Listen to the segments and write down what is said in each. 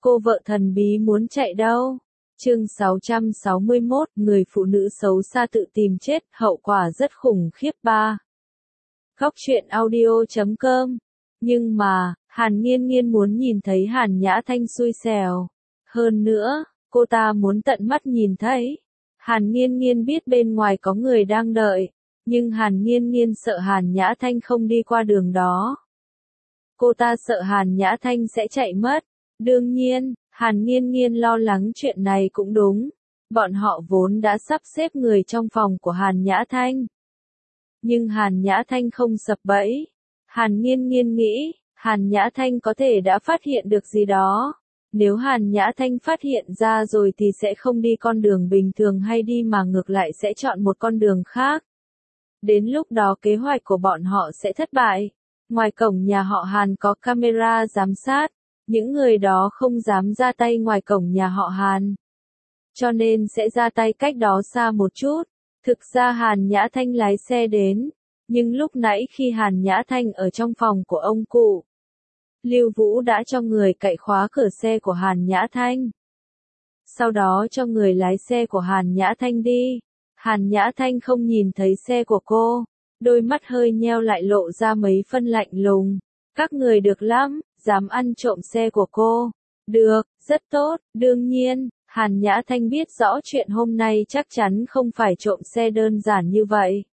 Cô vợ thần bí muốn chạy đâu? Chương 661, người phụ nữ xấu xa tự tìm chết, hậu quả rất khủng khiếp 3. Góc truyện audio.com. Nhưng mà, Hàn Nghiên Nghiên muốn nhìn thấy Hàn Nhã Thanh xui xẻo. Hơn nữa, cô ta muốn tận mắt nhìn thấy. Hàn Nghiên Nghiên biết bên ngoài có người đang đợi, nhưng Hàn Nghiên Nghiên sợ Hàn Nhã Thanh không đi qua đường đó. Cô ta sợ Hàn Nhã Thanh sẽ chạy mất. Đương nhiên, Hàn Nghiên Nghiên lo lắng chuyện này cũng đúng. Bọn họ vốn đã sắp xếp người trong phòng của Hàn Nhã Thanh. Nhưng Hàn Nhã Thanh không sập bẫy. Hàn Nghiên Nghiên nghĩ, Hàn Nhã Thanh có thể đã phát hiện được gì đó. Nếu Hàn Nhã Thanh phát hiện ra rồi thì sẽ không đi con đường bình thường hay đi mà ngược lại sẽ chọn một con đường khác. Đến lúc đó kế hoạch của bọn họ sẽ thất bại. Ngoài cổng nhà họ Hàn có camera giám sát. Những người đó không dám ra tay ngoài cổng nhà họ Hàn. Cho nên sẽ ra tay cách đó xa một chút. Thực ra Hàn Nhã Thanh lái xe đến. Nhưng lúc nãy khi Hàn Nhã Thanh ở trong phòng của ông cụ, Lưu Vũ đã cho người cậy khóa cửa xe của Hàn Nhã Thanh. Sau đó cho người lái xe của Hàn Nhã Thanh đi. Hàn Nhã Thanh không nhìn thấy xe của cô. Đôi mắt hơi nheo lại lộ ra mấy phân lạnh lùng. Các người được lắm, dám ăn trộm xe của cô. Được, rất tốt, đương nhiên, Hàn Nhã Thanh biết rõ chuyện hôm nay chắc chắn không phải trộm xe đơn giản như vậy.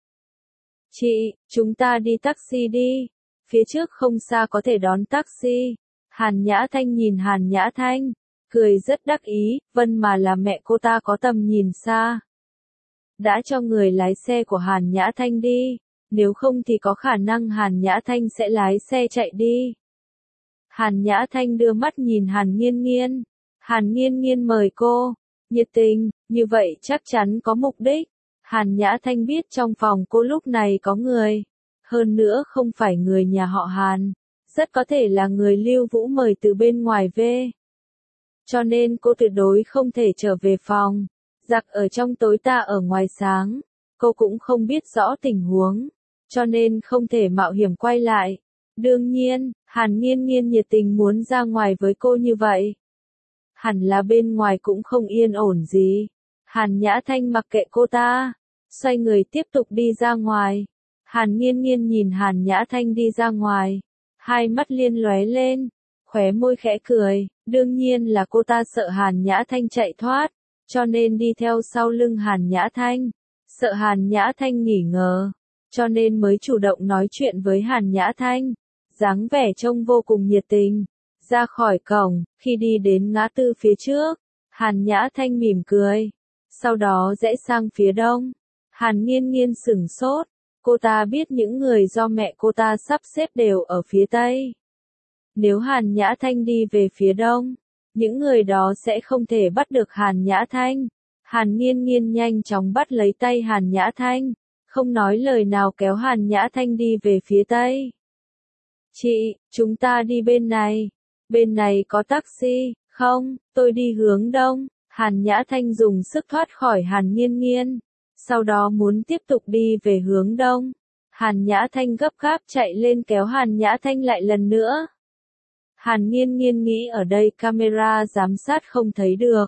Chị, chúng ta đi taxi đi. Phía trước không xa có thể đón taxi. Hàn Nhã Thanh nhìn Hàn Nhã Thanh, cười rất đắc ý, Vân mà là mẹ cô ta có tầm nhìn xa. Đã cho người lái xe của Hàn Nhã Thanh đi, nếu không thì có khả năng Hàn Nhã Thanh sẽ lái xe chạy đi. Hàn Nhã Thanh đưa mắt nhìn Hàn Nghiên Nghiên. Hàn Nghiên Nghiên mời cô, nhiệt tình, như vậy chắc chắn có mục đích. Hàn Nhã Thanh biết trong phòng cô lúc này có người. Hơn nữa không phải người nhà họ Hàn. Rất có thể là người Lưu Vũ mời từ bên ngoài về. Cho nên cô tuyệt đối không thể trở về phòng. Giặc ở trong tối ta ở ngoài sáng. Cô cũng không biết rõ tình huống. Cho nên không thể mạo hiểm quay lại. Đương nhiên, Hàn Nghiên Nghiên nhiệt tình muốn ra ngoài với cô như vậy. Hẳn là bên ngoài cũng không yên ổn gì. Hàn Nhã Thanh mặc kệ cô ta. Xoay người tiếp tục đi ra ngoài. Hàn Nghiên Nghiên nhìn Hàn Nhã Thanh đi ra ngoài. Hai mắt liên lóe lên. Khóe môi khẽ cười. Đương nhiên là cô ta sợ Hàn Nhã Thanh chạy thoát. Cho nên đi theo sau lưng Hàn Nhã Thanh. Sợ Hàn Nhã Thanh nghỉ ngờ. Cho nên mới chủ động nói chuyện với Hàn Nhã Thanh. Dáng vẻ trông vô cùng nhiệt tình. Ra khỏi cổng, khi đi đến ngã tư phía trước, Hàn Nhã Thanh mỉm cười. Sau đó rẽ sang phía đông. Hàn Nghiên Nghiên sửng sốt. Cô ta biết những người do mẹ cô ta sắp xếp đều ở phía tây. Nếu Hàn Nhã Thanh đi về phía đông, những người đó sẽ không thể bắt được Hàn Nhã Thanh. Hàn Nghiên Nghiên nhanh chóng bắt lấy tay Hàn Nhã Thanh, không nói lời nào kéo Hàn Nhã Thanh đi về phía tây. Chị, chúng ta đi bên này. Bên này có taxi, không, tôi đi hướng đông. Hàn Nhã Thanh dùng sức thoát khỏi Hàn Nghiên Nghiên. Sau đó muốn tiếp tục đi về hướng đông. Hàn Nhã Thanh gấp gáp chạy lên kéo Hàn Nhã Thanh lại lần nữa. Hàn Nghiên Nghiên nghĩ ở đây camera giám sát không thấy được.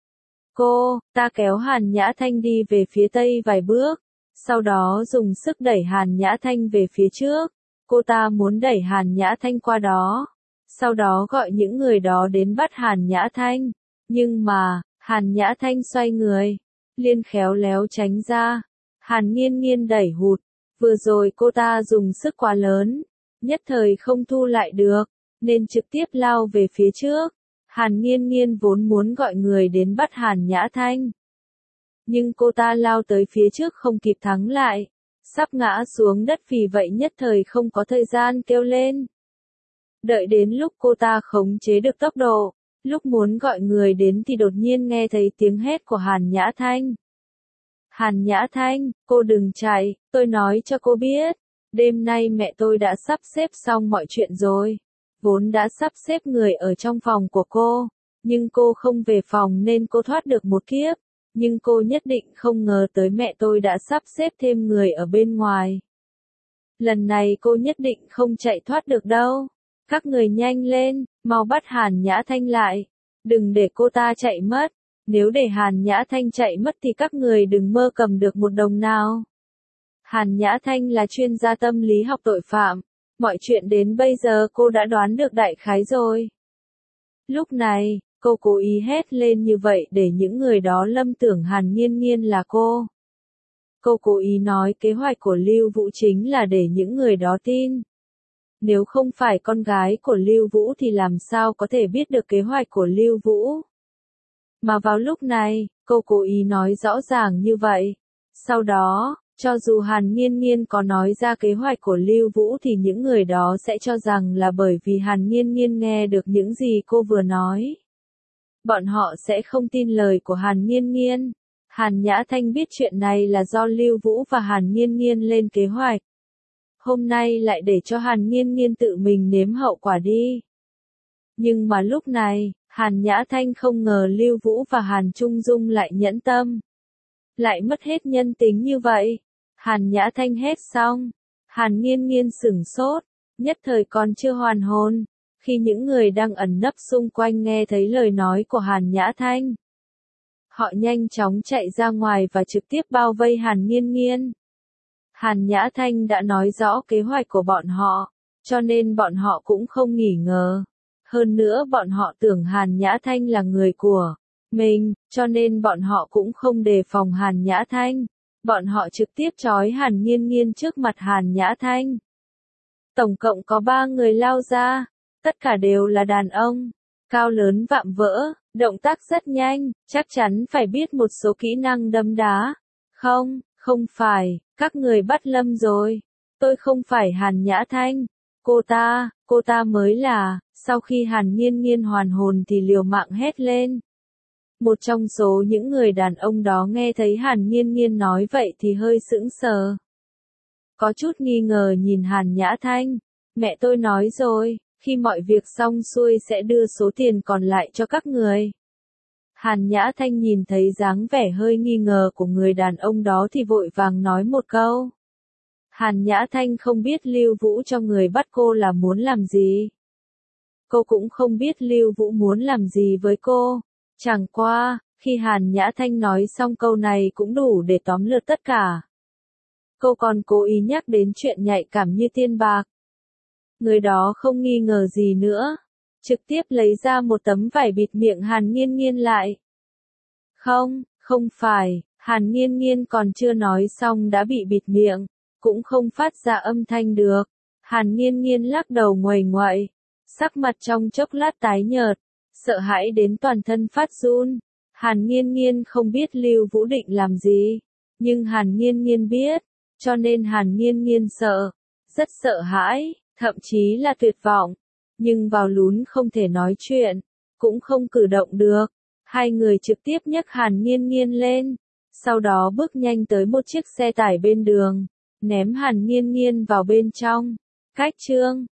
Ta kéo Hàn Nhã Thanh đi về phía tây vài bước. Sau đó dùng sức đẩy Hàn Nhã Thanh về phía trước. Cô ta muốn đẩy Hàn Nhã Thanh qua đó. Sau đó gọi những người đó đến bắt Hàn Nhã Thanh. Nhưng mà, Hàn Nhã Thanh xoay người. Liên khéo léo tránh ra. Hàn Nghiên Nghiên đẩy hụt. Vừa rồi cô ta dùng sức quá lớn. Nhất thời không thu lại được. Nên trực tiếp lao về phía trước. Hàn Nghiên Nghiên vốn muốn gọi người đến bắt Hàn Nhã Thanh. Nhưng cô ta lao tới phía trước không kịp thắng lại. Sắp ngã xuống đất vì vậy nhất thời không có thời gian kêu lên. Đợi đến lúc cô ta khống chế được tốc độ, lúc muốn gọi người đến thì đột nhiên nghe thấy tiếng hét của Hàn Nhã Thanh. Hàn Nhã Thanh, cô đừng chạy, tôi nói cho cô biết. Đêm nay mẹ tôi đã sắp xếp xong mọi chuyện rồi. Vốn đã sắp xếp người ở trong phòng của cô. Nhưng cô không về phòng nên cô thoát được một kiếp. Nhưng cô nhất định không ngờ tới mẹ tôi đã sắp xếp thêm người ở bên ngoài. Lần này cô nhất định không chạy thoát được đâu. Các người nhanh lên, mau bắt Hàn Nhã Thanh lại. Đừng để cô ta chạy mất. Nếu để Hàn Nhã Thanh chạy mất thì các người đừng mơ cầm được một đồng nào. Hàn Nhã Thanh là chuyên gia tâm lý học tội phạm. Mọi chuyện đến bây giờ cô đã đoán được đại khái rồi. Lúc này, cô cố ý hét lên như vậy để những người đó lầm tưởng Hàn Nghiên Nghiên là cô. Cô cố ý nói kế hoạch của Lưu Vũ chính là để những người đó tin. Nếu không phải con gái của Lưu Vũ thì làm sao có thể biết được kế hoạch của Lưu Vũ. Mà vào lúc này, cô cố ý nói rõ ràng như vậy. Sau đó, cho dù Hàn Nghiên Nghiên có nói ra kế hoạch của Lưu Vũ thì những người đó sẽ cho rằng là bởi vì Hàn Nghiên Nghiên nghe được những gì cô vừa nói. Bọn họ sẽ không tin lời của Hàn Nghiên Nghiên. Hàn Nhã Thanh biết chuyện này là do Lưu Vũ và Hàn Nghiên Nghiên lên kế hoạch. Hôm nay lại để cho Hàn Nghiên Nghiên tự mình nếm hậu quả đi. Nhưng mà lúc này, Hàn Nhã Thanh không ngờ Lưu Vũ và Hàn Trung Dung lại nhẫn tâm. Lại mất hết nhân tính như vậy. Hàn Nhã Thanh hét xong. Hàn Nghiên Nghiên sửng sốt, nhất thời còn chưa hoàn hồn. Khi những người đang ẩn nấp xung quanh nghe thấy lời nói của Hàn Nhã Thanh. Họ nhanh chóng chạy ra ngoài và trực tiếp bao vây Hàn Nghiên Nghiên. Hàn Nhã Thanh đã nói rõ kế hoạch của bọn họ, cho nên bọn họ cũng không nghỉ ngờ. Hơn nữa bọn họ tưởng Hàn Nhã Thanh là người của mình, cho nên bọn họ cũng không đề phòng Hàn Nhã Thanh. Bọn họ trực tiếp trói Hàn Nghiên Nghiên trước mặt Hàn Nhã Thanh. Tổng cộng có 3 người lao ra, tất cả đều là đàn ông, cao lớn vạm vỡ, động tác rất nhanh, chắc chắn phải biết một số kỹ năng đấm đá. Không, không phải, các người bắt Lâm rồi. Tôi không phải Hàn Nhã Thanh. Cô ta mới là. Sau khi Hàn Nghiên Nghiên hoàn hồn thì liều mạng hét lên. Một trong số những người đàn ông đó nghe thấy Hàn Nghiên Nghiên nói vậy thì hơi sững sờ. Có chút nghi ngờ nhìn Hàn Nhã Thanh. Mẹ tôi nói rồi, khi mọi việc xong xuôi sẽ đưa số tiền còn lại cho các người. Hàn Nhã Thanh nhìn thấy dáng vẻ hơi nghi ngờ của người đàn ông đó thì vội vàng nói một câu. Hàn Nhã Thanh không biết Lưu Vũ cho người bắt cô là muốn làm gì. Cô cũng không biết Lưu Vũ muốn làm gì với cô. Chẳng qua, khi Hàn Nhã Thanh nói xong câu này cũng đủ để tóm lược tất cả. Cô còn cố ý nhắc đến chuyện nhạy cảm như tiền bạc. Người đó không nghi ngờ gì nữa. Trực tiếp lấy ra một tấm vải bịt miệng Hàn Nghiên Nghiên lại. Không, không phải, Hàn Nghiên Nghiên còn chưa nói xong đã bị bịt miệng, cũng không phát ra âm thanh được. Hàn Nghiên Nghiên lắc đầu nguầy nguậy, sắc mặt trong chốc lát tái nhợt, sợ hãi đến toàn thân phát run. Hàn Nghiên Nghiên không biết Lưu Vũ định làm gì, nhưng Hàn Nghiên Nghiên biết, cho nên Hàn Nghiên Nghiên sợ, rất sợ hãi, thậm chí là tuyệt vọng. Nhưng vào lún không thể nói chuyện, cũng không cử động được. Hai người trực tiếp nhấc Hàn Nghiên Nghiên lên, sau đó bước nhanh tới một chiếc xe tải bên đường, ném Hàn Nghiên Nghiên vào bên trong. Cách chương